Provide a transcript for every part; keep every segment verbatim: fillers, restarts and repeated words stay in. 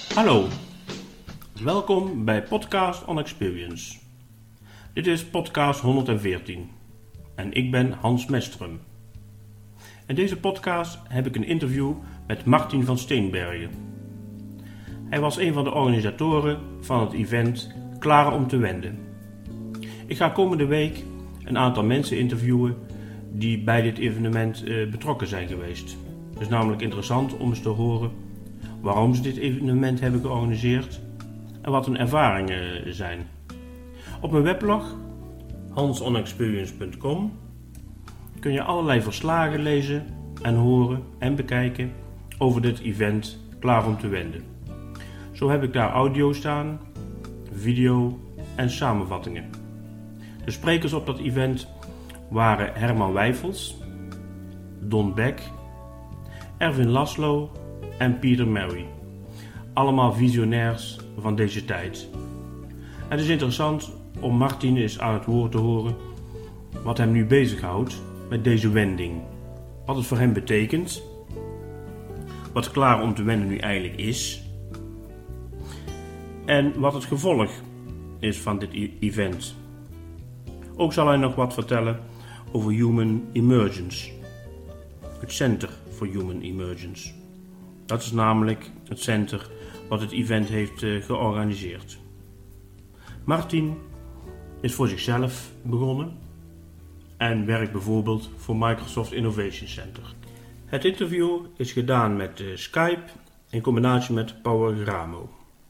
Hallo, welkom bij Podcast on Experience. Dit is podcast honderdveertien en ik ben Hans Mestrum. In deze podcast heb ik een interview met Martin van Steenbergen. Hij was een van de organisatoren van het event Klaar om te wenden. Ik ga komende week een aantal mensen interviewen die bij dit evenement uh, betrokken zijn geweest. Het is namelijk interessant om eens te horen waarom ze dit evenement hebben georganiseerd en wat hun ervaringen zijn. Op mijn weblog hans on experience punt com kun je allerlei verslagen lezen en horen en bekijken over dit event Klaar om te wenden. Zo heb ik daar audio staan, video en samenvattingen. De sprekers op dat event waren Herman Wijfels, Don Beck, Erwin Laszlo en Peter Mary. Allemaal visionairs van deze tijd. Het is interessant om Martin eens aan het woord te horen wat hem nu bezighoudt met deze wending. Wat het voor hem betekent. Wat Klaar om te wenden nu eigenlijk is. En wat het gevolg is van dit event. Ook zal hij nog wat vertellen over Human Emergence. Het Center for Human Emergence. Dat is namelijk het center wat het event heeft uh, georganiseerd. Martin is voor zichzelf begonnen en werkt bijvoorbeeld voor Microsoft Innovation Center. Het interview is gedaan met uh, Skype in combinatie met PowerGramo.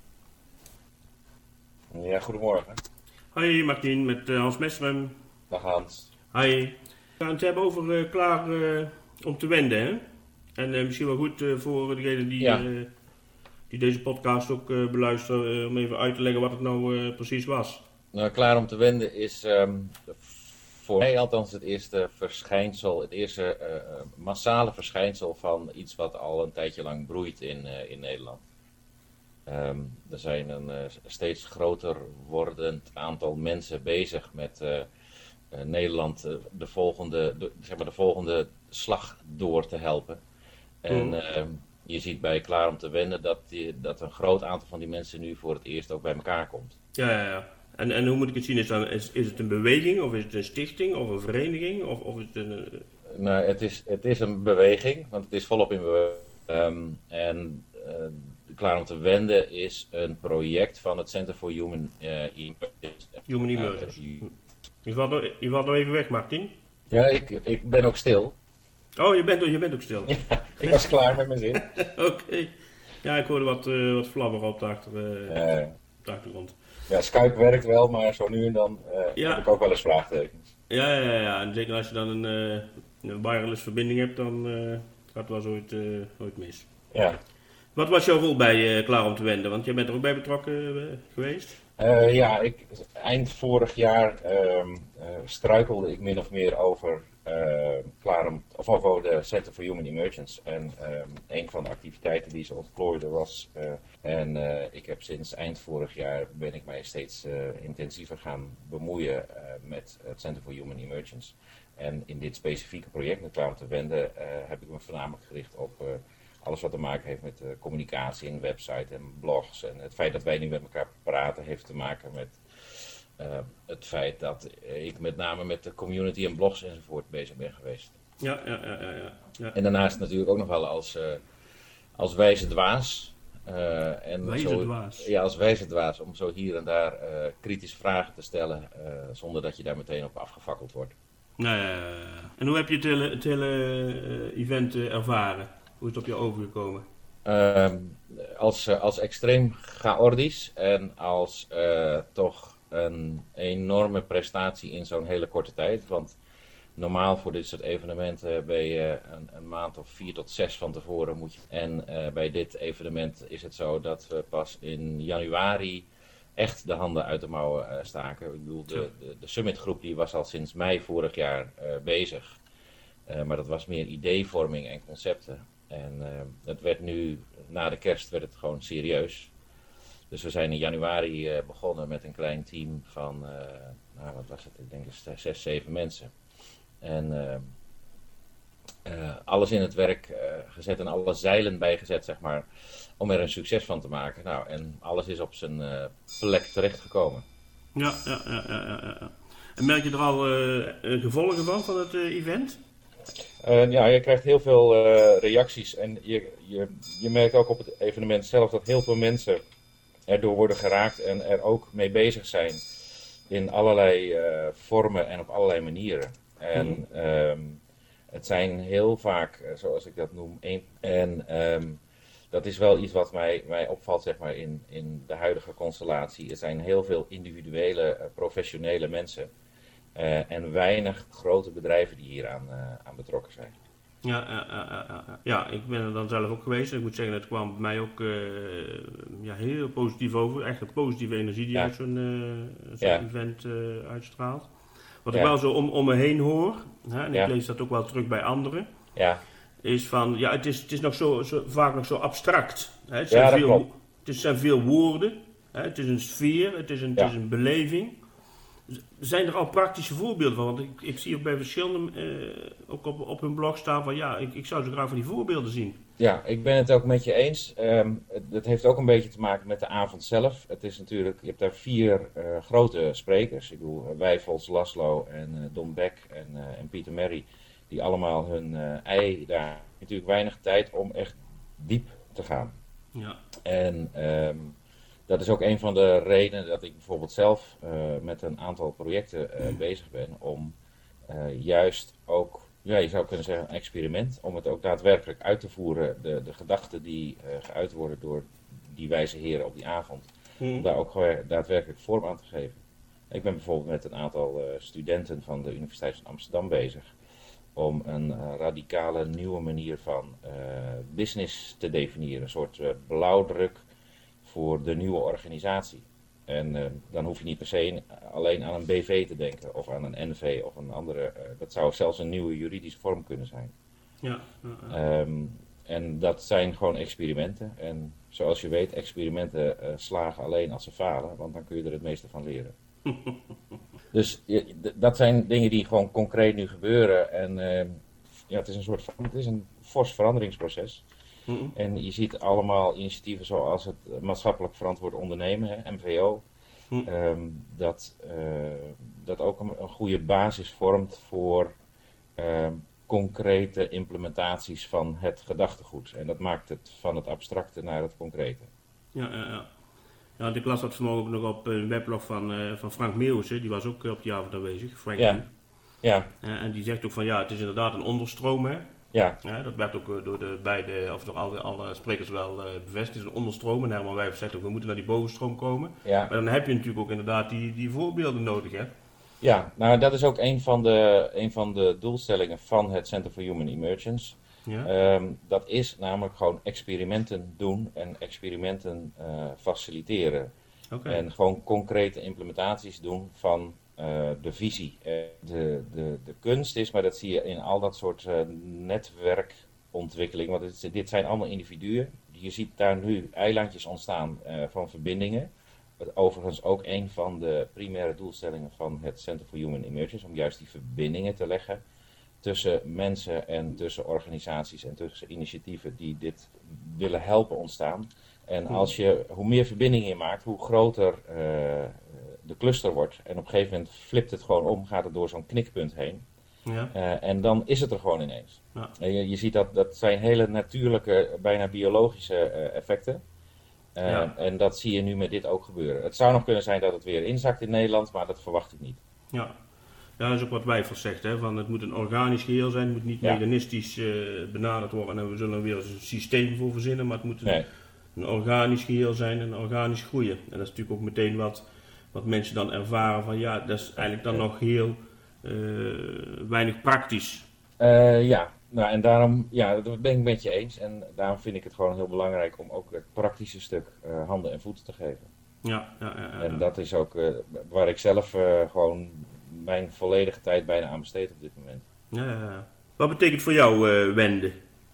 Ja, goedemorgen. Hoi Martin, met uh, Hans Mestrum. Dag Hans. Hoi. We gaan het hebben over uh, Klaar uh, om te wenden, hè? En uh, misschien wel goed uh, voor degenen die, ja. uh, die deze podcast ook uh, beluisteren, uh, om even uit te leggen wat het nou uh, precies was. Nou, Klaar om te wenden is um, voor mij althans het eerste verschijnsel, het eerste uh, massale verschijnsel van iets wat al een tijdje lang broeit in, uh, in Nederland. Um, er zijn een uh, steeds groter wordend aantal mensen bezig met uh, uh, Nederland uh, de, volgende, de, zeg maar de volgende slag door te helpen. En mm. uh, je ziet bij Klaar om te wenden dat, die, dat een groot aantal van die mensen nu voor het eerst ook bij elkaar komt. Ja, ja, ja. En, en hoe moet ik het zien? Is, dan, is, is het een beweging of is het een stichting of een vereniging? Of, of is het een... Uh... Nou, het is, het is een beweging, want het is volop in beweging. Um, en uh, Klaar om te wenden is een project van het Center for Human uh, Emergence. Human Emergence. Uh, je valt nog, je valt nog even weg, Martin. Ja, ik, ik ben ook stil. Oh, je bent, je bent ook stil. Ja, ik was klaar met mijn zin. Oké. Okay. Ja, ik hoorde wat, uh, wat flabberen op de, achter, uh, uh, op de achtergrond. Ja, Skype werkt wel, maar zo nu en dan uh, ja. heb ik ook wel eens vraagtekens. Ja, ja, ja. En zeker als je dan een, uh, een wireless verbinding hebt, dan uh, gaat het wel zo ooit, uh, ooit mis. Ja. Wat was jouw rol bij uh, Klaar om te wenden? Want jij bent er ook bij betrokken uh, geweest? Uh, ja, ik, eind vorig jaar uh, uh, struikelde ik min of meer over, uh, Klaar om, of over de Center for Human Emergence. En uh, een van de activiteiten die ze ontplooiden was, uh, en uh, ik heb sinds eind vorig jaar ben ik mij steeds uh, intensiever gaan bemoeien uh, met het Center for Human Emergence. En in dit specifieke project met Klaar om te wenden uh, heb ik me voornamelijk gericht op... Uh, alles wat te maken heeft met uh, communicatie en website en blogs. En het feit dat wij nu met elkaar praten heeft te maken met uh, het feit dat ik met name met de community en blogs enzovoort bezig ben geweest. Ja, ja, ja, ja, ja. ja. En daarnaast natuurlijk ook nog wel als, uh, als wijze dwaas. Uh, en wijze zo, dwaas? Ja, als wijze dwaas. Om zo hier en daar uh, kritische vragen te stellen uh, zonder dat je daar meteen op afgefakkeld wordt. Nou ja, en hoe heb je het hele, het hele uh, event uh, ervaren? Hoe is het op je overgekomen? Uh, als, uh, als extreem chaotisch en als uh, toch een enorme prestatie in zo'n hele korte tijd. Want normaal voor dit soort evenementen ben je een, een maand of vier tot zes van tevoren moet je. En uh, bij dit evenement is het zo dat we pas in januari echt de handen uit de mouwen uh, staken. Ik bedoel, de, de, de summitgroep die was al sinds mei vorig jaar uh, bezig. Uh, maar dat was meer ideevorming en concepten. En uh, het werd nu, na de kerst werd het gewoon serieus. Dus we zijn in januari uh, begonnen met een klein team van, uh, nou wat was het, ik denk zes, zeven mensen. En uh, uh, alles in het werk uh, gezet en alle zeilen bijgezet, zeg maar, om er een succes van te maken. Nou, en alles is op zijn uh, plek terechtgekomen. Ja, ja, ja, ja, ja, ja. En merk je er al uh, gevolgen van, van het uh, event? Uh, ja, je krijgt heel veel uh, reacties en je, je, je merkt ook op het evenement zelf dat heel veel mensen erdoor worden geraakt en er ook mee bezig zijn in allerlei uh, vormen en op allerlei manieren. En mm-hmm. um, het zijn heel vaak, uh, zoals ik dat noem, een, en um, dat is wel iets wat mij, mij opvalt, zeg maar, in, in de huidige constellatie. Er zijn heel veel individuele, uh, professionele mensen. Uh, en weinig grote bedrijven die hier aan, uh, aan betrokken zijn. Ja, ja, ja, ja, ja, ik ben er dan zelf ook geweest. Ik moet zeggen, het kwam bij mij ook uh, ja, heel positief over. Echt een positieve energie die ja. uit zo'n, uh, zo'n ja. event uh, uitstraalt. Wat ja. ik wel zo om, om me heen hoor, hè, en ja. ik lees dat ook wel terug bij anderen, ja. is van, ja, het is, het is nog zo, zo, vaak nog zo abstract. Hè. Het, zijn ja, dat veel, klopt. het zijn veel woorden, hè. Het is een sfeer, het is een, ja. het is een beleving. Zijn er al praktische voorbeelden van? Want ik, ik zie ook bij verschillende, uh, ook op, op hun blog staan van ja, ik, ik zou zo graag van die voorbeelden zien. Ja, ik ben het ook met je eens. Um, het, het heeft ook een beetje te maken met de avond zelf. Het is natuurlijk, je hebt daar vier uh, grote sprekers. Ik bedoel, Wijfels, Laszlo en uh, Don Beck en, uh, en Pieter Merry. Die allemaal hun uh, ei daar. Natuurlijk weinig tijd om echt diep te gaan. Ja. En um, dat is ook een van de redenen dat ik bijvoorbeeld zelf uh, met een aantal projecten uh, bezig ben. Om uh, juist ook, ja, je zou kunnen zeggen een experiment. Om het ook daadwerkelijk uit te voeren. De, de gedachten die uh, geuit worden door die wijze heren op die avond. Hmm. Om daar ook gewoon daadwerkelijk vorm aan te geven. Ik ben bijvoorbeeld met een aantal uh, studenten van de Universiteit van Amsterdam bezig. Om een uh, radicale nieuwe manier van uh, business te definiëren. Een soort uh, blauwdruk voor de nieuwe organisatie. En uh, dan hoef je niet per se alleen aan een B V te denken, of aan een N V of een andere. Uh, dat zou zelfs een nieuwe juridische vorm kunnen zijn. Ja, ja, ja. Um, en dat zijn gewoon experimenten. En zoals je weet, experimenten uh, slagen alleen als ze falen, want dan kun je er het meeste van leren. Dus je, d- dat zijn dingen die gewoon concreet nu gebeuren. En uh, ja, het is een soort van, het is een fors veranderingsproces. Mm-hmm. En je ziet allemaal initiatieven zoals het maatschappelijk verantwoord ondernemen, hè, M V O, mm. um, dat, uh, dat ook een, een goede basis vormt voor um, concrete implementaties van het gedachtegoed. En dat maakt het van het abstracte naar het concrete. Ja, ja, ja. Ja, ik las dat vanmorgen ook nog op een weblog van, uh, van Frank Meeuwissen, die was ook op die avond aanwezig, Frank. Ja. Ja. Uh, en die zegt ook van ja, het is inderdaad een onderstroom, hè. Ja. Ja, dat werd ook door de beide, of door alle, alle sprekers wel uh, bevestigd. Het is een onderstroom. En Herman Wijfels zegt ook, we moeten naar die bovenstroom komen. Ja. Maar dan heb je natuurlijk ook inderdaad die, die voorbeelden nodig, hè? Ja, nou dat is ook een van de, een van de doelstellingen van het Center for Human Emergence. Ja. Um, dat is namelijk gewoon experimenten doen en experimenten uh, faciliteren. Okay. En gewoon concrete implementaties doen van Uh, de visie. Uh, de, de, de kunst is, maar dat zie je in al dat soort uh, netwerkontwikkeling, want het, dit zijn allemaal individuen. Je ziet daar nu eilandjes ontstaan uh, van verbindingen. Wat overigens ook een van de primaire doelstellingen van het Center for Human Emergence, om juist die verbindingen te leggen tussen mensen en tussen organisaties en tussen initiatieven die dit willen helpen ontstaan. En als je, hoe meer verbindingen je maakt, hoe groter uh, de cluster wordt. En op een gegeven moment flipt het gewoon om, gaat het door zo'n knikpunt heen. Ja. Uh, en dan is het er gewoon ineens. Ja. En je, je ziet dat, dat zijn hele natuurlijke, bijna biologische uh, effecten. Uh, ja. En dat zie je nu met dit ook gebeuren. Het zou nog kunnen zijn dat het weer inzakt in Nederland, maar dat verwacht ik niet. Ja. Ja, dat is ook wat Wijfels zegt, hè? Van het moet een organisch geheel zijn, het moet niet ja. mechanistisch uh, benaderd worden en we zullen er weer eens een systeem voor verzinnen, maar het moet een, nee. een organisch geheel zijn en organisch groeien. En dat is natuurlijk ook meteen wat, wat mensen dan ervaren van ja, dat is eigenlijk dan ja. nog heel uh, weinig praktisch. Uh, ja, nou en daarom, ja, dat ben ik met je eens en daarom vind ik het gewoon heel belangrijk om ook het praktische stuk uh, handen en voeten te geven. Ja, ja, ja, ja. En dat is ook uh, waar ik zelf uh, gewoon mijn volledige tijd bijna aan besteed op dit moment. Ja, ja. Wat betekent voor jou uh, wenden?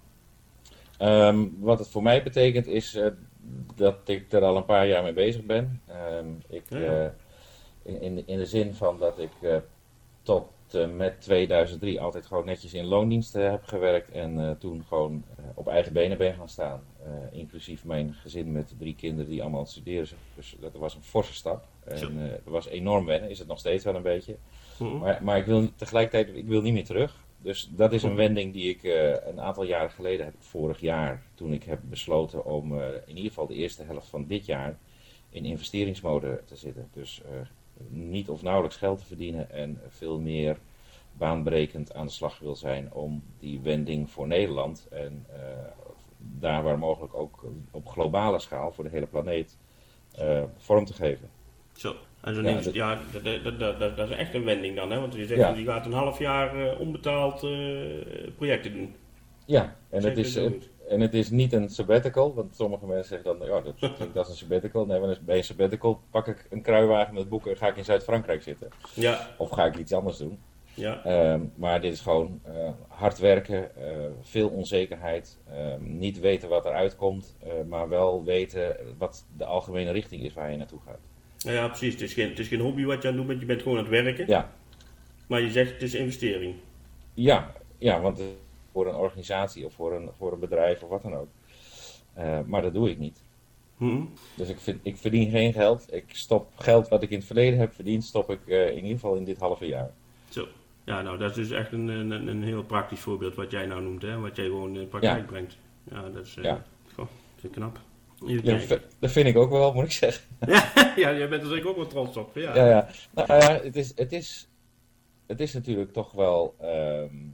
Um, wat het voor mij betekent is uh, dat ik er al een paar jaar mee bezig ben. Um, ik, ja, ja. Uh, in, in de zin van dat ik uh, tot uh, met tweeduizend drie altijd gewoon netjes in loondienst uh, heb gewerkt en uh, toen gewoon uh, op eigen benen ben gaan staan. Uh, inclusief mijn gezin met drie kinderen die allemaal aan het studeren zijn. Dus dat was een forse stap. En uh, dat was enorm wennen, is het nog steeds wel een beetje. Mm-hmm. Maar, maar ik wil tegelijkertijd ik wil niet meer terug. Dus dat is een wending die ik uh, een aantal jaren geleden heb, vorig jaar, toen ik heb besloten om uh, in ieder geval de eerste helft van dit jaar in investeringsmode te zitten. Dus uh, niet of nauwelijks geld te verdienen en veel meer baanbrekend aan de slag wil zijn om die wending voor Nederland en uh, daar waar mogelijk ook op globale schaal voor de hele planeet uh, vorm te geven. Zo. En zo ja, dat, ja dat, dat, dat, dat, dat is echt een wending dan, hè? Want je zegt ja. je gaat een half jaar uh, onbetaald uh, projecten doen. Ja, en het, is, het, en het is niet een sabbatical, want sommige mensen zeggen dan, ja, dat klinkt als een sabbatical. Nee, want bij een sabbatical pak ik een kruiwagen met boeken en ga ik in Zuid-Frankrijk zitten. Ja. Of ga ik iets anders doen. Ja. Um, maar dit is gewoon uh, hard werken, uh, veel onzekerheid, uh, niet weten wat eruit komt, uh, maar wel weten wat de algemene richting is waar je naartoe gaat. Nou ja, precies. Het is, geen, het is geen hobby wat je aan het doen bent, je bent gewoon aan het werken. Ja. Maar je zegt het is investering. Ja, ja, want voor een organisatie of voor een, voor een bedrijf of wat dan ook. Uh, maar dat doe ik niet. Mm-hmm. Dus ik, vind, ik verdien geen geld. Ik stop geld wat ik in het verleden heb verdiend, stop ik uh, in ieder geval in dit halve jaar. Zo. Ja, nou dat is dus echt een, een, een heel praktisch voorbeeld wat jij nou noemt, hè? Wat jij gewoon in praktijk ja. brengt. Ja, dat is, uh, ja. goh, dat is knap. Ja, dat vind ik ook wel, moet ik zeggen. Ja, ja, jij bent er zeker ook wel trots op. Ja, ja, ja. Nou ja, het is, het is, het is natuurlijk toch wel um,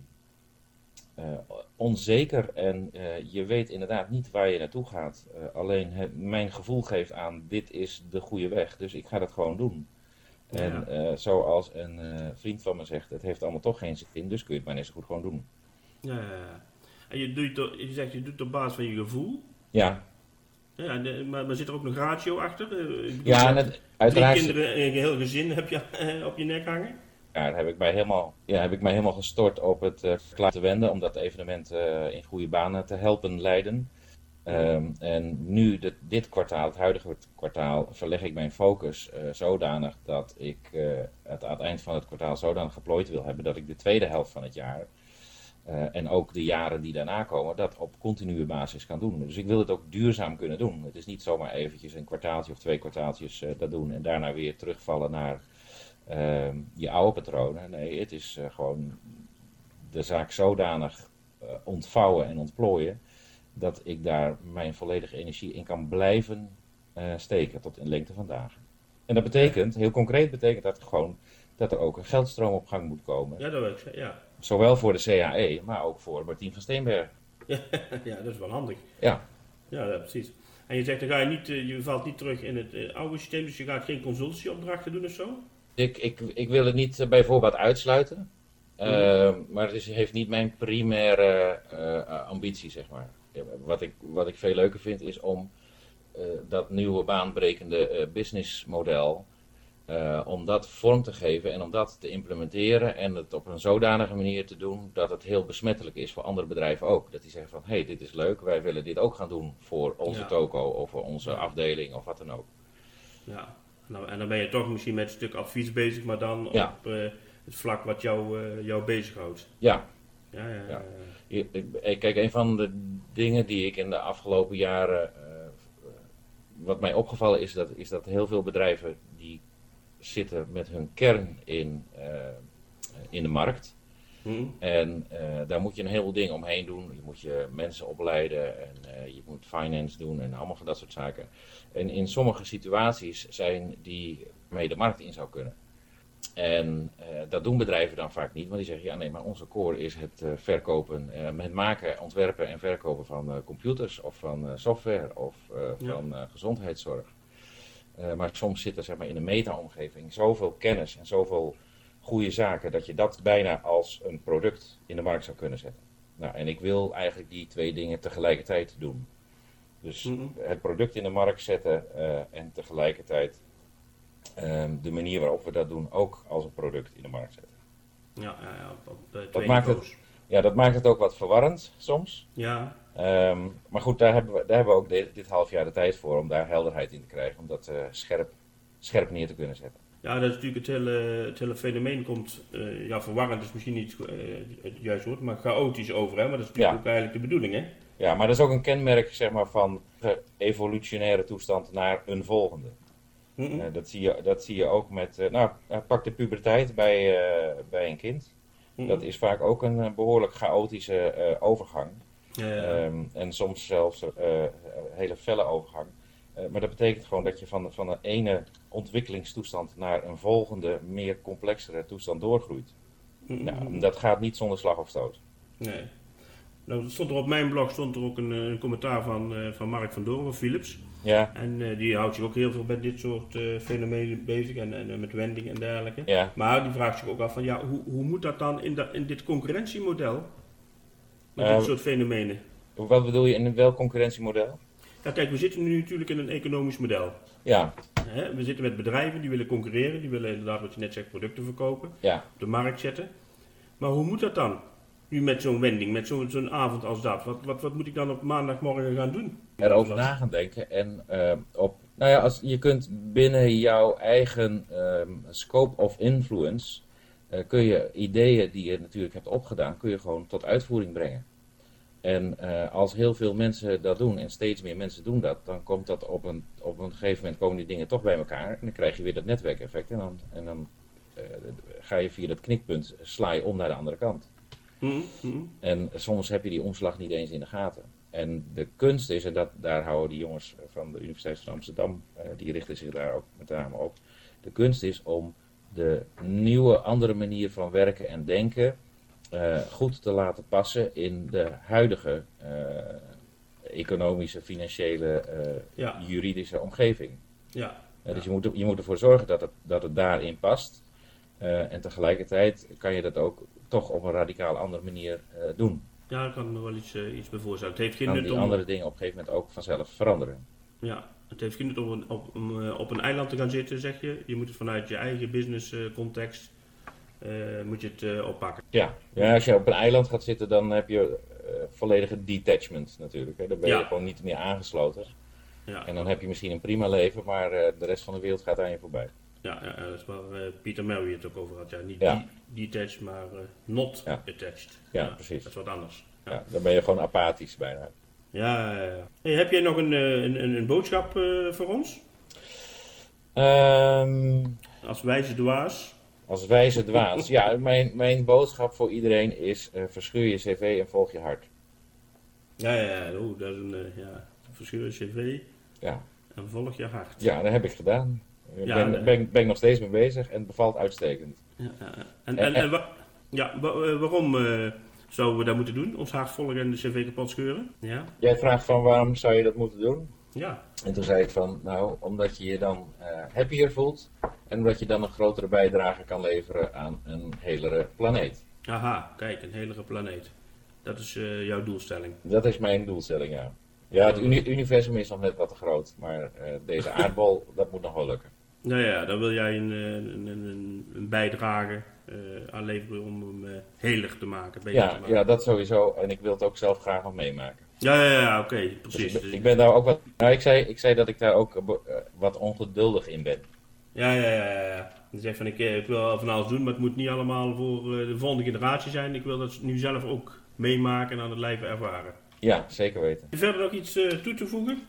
uh, onzeker en uh, je weet inderdaad niet waar je naartoe gaat. Uh, alleen het, mijn gevoel geeft aan, dit is de goede weg, dus ik ga dat gewoon doen. En ja. uh, zoals een uh, vriend van me zegt, het heeft allemaal toch geen zin, dus kun je het maar net zo goed gewoon doen. Ja, ja, ja. En je, doet het, je zegt, je doet het op basis van je gevoel. Ja. Ja, de, maar, maar zit er ook een ratio achter? Ik bedoel, ja, en het, uiteraard... Drie kinderen en een heel gezin heb je uh, op je nek hangen? Ja, daar heb ik mij helemaal, ja, heb ik mij helemaal gestort op het uh, klaar te wenden, om dat evenement uh, in goede banen te helpen leiden. Um, en nu, de, dit kwartaal, het huidige kwartaal, verleg ik mijn focus uh, zodanig dat ik uh, het aan het eind van het kwartaal zodanig geplooid wil hebben dat ik de tweede helft van het jaar uh, en ook de jaren die daarna komen, dat op continue basis kan doen. Dus ik wil het ook duurzaam kunnen doen. Het is niet zomaar eventjes een kwartaaltje of twee kwartaaltjes uh, dat doen en daarna weer terugvallen naar uh, je oude patronen. Nee, het is uh, gewoon de zaak zodanig uh, ontvouwen en ontplooien dat ik daar mijn volledige energie in kan blijven uh, steken tot in lengte van dagen. En dat betekent, heel concreet betekent dat gewoon dat er ook een geldstroom op gang moet komen. Ja, dat wil ik zeggen, ja. Zowel voor de C H E, maar ook voor Martien van Steenberg. Ja, ja, dat is wel handig. Ja. Ja, ja, precies. En je zegt, dan ga je niet, je valt niet terug in het uh, oude systeem, dus je gaat geen consultieopdrachten doen of zo? Ik, ik, ik wil het niet uh, bij voorbaat uitsluiten, uh, mm. maar het is, heeft niet mijn primaire uh, ambitie, zeg maar. Wat ik, wat ik veel leuker vind is om uh, dat nieuwe baanbrekende uh, businessmodel, uh, om dat vorm te geven en om dat te implementeren en het op een zodanige manier te doen dat het heel besmettelijk is voor andere bedrijven ook. Dat die zeggen van, hé, hey, dit is leuk, wij willen dit ook gaan doen voor onze ja. toko of voor onze ja. afdeling of wat dan ook. Ja, nou, en dan ben je toch misschien met een stuk advies bezig, maar dan ja. op uh, het vlak wat jou, uh, jou bezighoudt. Ja. Ja, ja, ja. ja. Kijk, een van de dingen die ik in de afgelopen jaren, uh, wat mij opgevallen is, dat, is dat heel veel bedrijven die zitten met hun kern in, uh, in de markt. Mm-hmm. En uh, daar moet je een heleboel dingen omheen doen. Je moet je mensen opleiden en uh, je moet finance doen en allemaal van dat soort zaken. En in sommige situaties zijn die mee de markt in zou kunnen. En uh, dat doen bedrijven dan vaak niet, want die zeggen, ja nee, maar onze core is het uh, verkopen, uh, het maken, ontwerpen en verkopen van uh, computers of van uh, software of uh, ja. van uh, gezondheidszorg. Uh, maar soms zit er zeg maar, in een meta-omgeving zoveel kennis en zoveel goede zaken dat je dat bijna als een product in de markt zou kunnen zetten. Nou, en ik wil eigenlijk die twee dingen tegelijkertijd doen. Dus mm-hmm. het product in de markt zetten uh, en tegelijkertijd Um, de manier waarop we dat doen ook als een product in de markt zetten. Ja, ja, ja op, op uh, dat maakt het, ja, dat maakt het ook wat verwarrend soms. Ja. Um, maar goed, daar hebben, we, daar hebben we ook de, dit half jaar de tijd voor om daar helderheid in te krijgen. Om dat uh, scherp, scherp neer te kunnen zetten. Ja, dat is natuurlijk het hele, het hele fenomeen komt, uh, ja, verwarrend is misschien niet uh, het juiste woord, maar chaotisch over, hè? Maar dat is natuurlijk Ja. ook eigenlijk de bedoeling, hè? Ja, maar dat is ook een kenmerk, zeg maar, van de evolutionaire toestand naar een volgende. Mm-hmm. Uh, dat, zie je, dat zie je ook met, uh, nou, uh, pak de puberteit bij, uh, bij een kind. Mm-hmm. Dat is vaak ook een uh, behoorlijk chaotische uh, overgang. Ja, ja. Um, en soms zelfs uh, een hele felle overgang. Uh, maar dat betekent gewoon dat je van, van een ene ontwikkelingstoestand naar een volgende, meer complexere toestand doorgroeit. Mm-hmm. Nou, dat gaat niet zonder slag of stoot. Nee. Nou, stond er op mijn blog stond er ook een, een commentaar van, uh, van Mark van Doorn van Philips. Ja. En uh, die houdt zich ook heel veel met dit soort uh, fenomenen bezig en, en uh, met wending en dergelijke. Ja. Maar die vraagt zich ook af van ja, hoe, hoe moet dat dan in, dat, in dit concurrentiemodel met Uh, dit soort fenomenen? Wat bedoel je in welk concurrentiemodel? Ja, kijk, we zitten nu natuurlijk in een economisch model. Ja. Hè, we zitten met bedrijven die willen concurreren, die willen inderdaad wat je net zegt producten verkopen, Ja. op de markt zetten. Maar hoe moet dat dan? Nu met zo'n wending, met zo'n zo'n avond als dat. Wat, wat, wat moet ik dan op maandagmorgen gaan doen? Erover na gaan denken en uh, op, nou ja, als, je kunt binnen jouw eigen um, scope of influence, uh, kun je ideeën die je natuurlijk hebt opgedaan, kun je gewoon tot uitvoering brengen. En uh, als heel veel mensen dat doen en steeds meer mensen doen dat, dan komt dat op een, op een gegeven moment komen die dingen toch bij elkaar en dan krijg je weer dat netwerkeffect en dan, en dan uh, ga je via dat knikpunt, sla je om naar de andere kant. Mm-hmm. En soms heb je die omslag niet eens in de gaten. En de kunst is, en dat, daar houden die jongens van de Universiteit van Amsterdam, uh, die richten zich daar ook met name op. De kunst is om de nieuwe, andere manier van werken en denken uh, goed te laten passen in de huidige uh, economische, financiële, uh, ja. juridische omgeving. Ja. Uh, dus je moet, je moet ervoor zorgen dat het, dat het daarin past. Uh, en tegelijkertijd kan je dat ook toch op een radicaal andere manier uh, doen. Ja, daar kan ik me wel iets, uh, iets bij voorstellen. Het heeft geen kan nut die om... andere dingen op een gegeven moment ook vanzelf veranderen. Ja, het heeft geen nut om, een, op, om uh, op een eiland te gaan zitten, zeg je. Je moet het vanuit je eigen business uh, context uh, moet je het uh, oppakken. Ja. ja, als je op een eiland gaat zitten, dan heb je uh, volledige detachment natuurlijk. Hè. Dan ben je ja. gewoon niet meer aangesloten. Ja. En dan heb je misschien een prima leven, maar uh, de rest van de wereld gaat aan je voorbij. Ja, ja, dat is waar uh, Peter Murray het ook over had. Ja, niet ja. de- detached, maar uh, not ja. attached. Ja, ja, precies. Dat is wat anders. Ja. Ja, dan ben je gewoon apathisch bijna. Ja, ja, ja. Hey, heb jij nog een, een, een, een boodschap uh, voor ons? Um, als wijze dwaas? Als wijze dwaas. Ja, mijn, mijn boodschap voor iedereen is uh, verscheur je cv en volg je hart. Ja, ja, ja. Oh, dat is een, uh, ja. Verscheur je cv ja. en volg je hart. Ja, dat heb ik gedaan. Ik ja, ben, uh, ben, ben ik nog steeds mee bezig en het bevalt uitstekend. Ja, ja. En, en, en, en wa- ja, wa- waarom uh, zouden we dat moeten doen? Ons hart volgen en de cv kapot scheuren? Ja. Jij vraagt van waarom zou je dat moeten doen? Ja. En toen zei ik van, nou, omdat je je dan uh, happier voelt en omdat je dan een grotere bijdrage kan leveren aan een helere planeet. Aha, kijk, een helere planeet. Dat is uh, jouw doelstelling. Dat is mijn doelstelling, ja. Ja, het uni- universum is nog net wat te groot, maar uh, deze aardbol, dat moet nog wel lukken. Nou ja, dan wil jij een, een, een, een bijdrage uh, aanleveren om hem uh, heler te maken. Ja, te maken. Ja, dat sowieso. En ik wil het ook zelf graag nog meemaken. Ja, ja, ja, oké, okay, precies. Dus ik, ben, ik ben daar ook wat... Nou, ik zei, ik zei dat ik daar ook uh, wat ongeduldig in ben. Ja, ja, ja, ja. Je zegt van, ik, ik wil van alles doen, maar het moet niet allemaal voor uh, de volgende generatie zijn. Ik wil dat nu zelf ook meemaken en aan het lijf ervaren. Ja, zeker weten. Heb je verder nog iets uh, toe te voegen?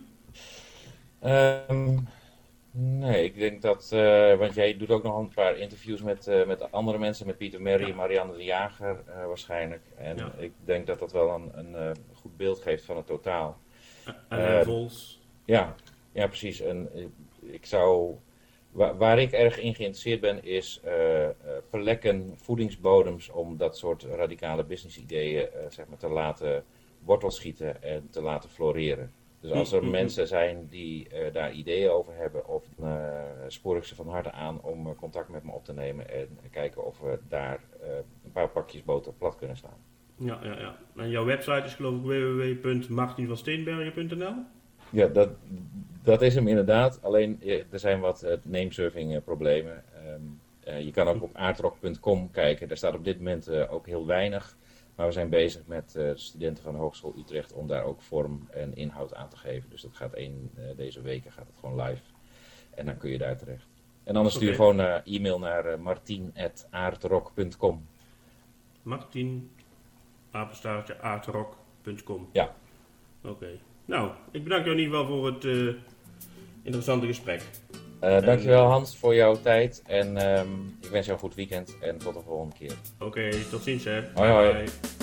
Um, nee, ik denk dat... Uh, want jij doet ook nog een paar interviews met, uh, met andere mensen. Met Peter Murray, ja. Marianne de Jager uh, waarschijnlijk. En ja. ik denk dat dat wel een, een uh, goed beeld geeft van het totaal. En uh, Vols. Ja, ja, precies. En ik zou... Waar, waar ik erg in geïnteresseerd ben is uh, uh, verlekken voedingsbodems om dat soort radicale business ideeën uh, zeg maar, te laten wortelschieten en te laten floreren. Dus als er mm-hmm. mensen zijn die uh, daar ideeën over hebben, of uh, spoor ik ze van harte aan om uh, contact met me op te nemen en kijken of we daar uh, een paar pakjes boter plat kunnen slaan. Ja, ja, ja. En jouw website is geloof ik w w w punt martin van steenbergen punt n l? Ja, dat, dat is hem inderdaad. Alleen er zijn wat uh, namesurfing uh, problemen. Um, uh, je kan ook op aardrock punt com kijken. Daar staat op dit moment uh, ook heel weinig. Maar we zijn bezig met uh, studenten van de Hogeschool Utrecht om daar ook vorm en inhoud aan te geven. Dus dat gaat één uh, deze weken gaat het gewoon live. En dan kun je daar terecht. En anders stuur Oké. gewoon uh, e-mail naar uh, martien at aardrock punt com. Martien, apenstaartje, aardrock punt com. Ja. Oké. Okay. Nou, ik bedank jou in ieder geval voor het uh, interessante gesprek. Uh, dankjewel Hans voor jouw tijd. En um, ik wens jou een goed weekend. En tot de volgende keer. Oké, okay, tot ziens hè. Hoi hoi. Bye.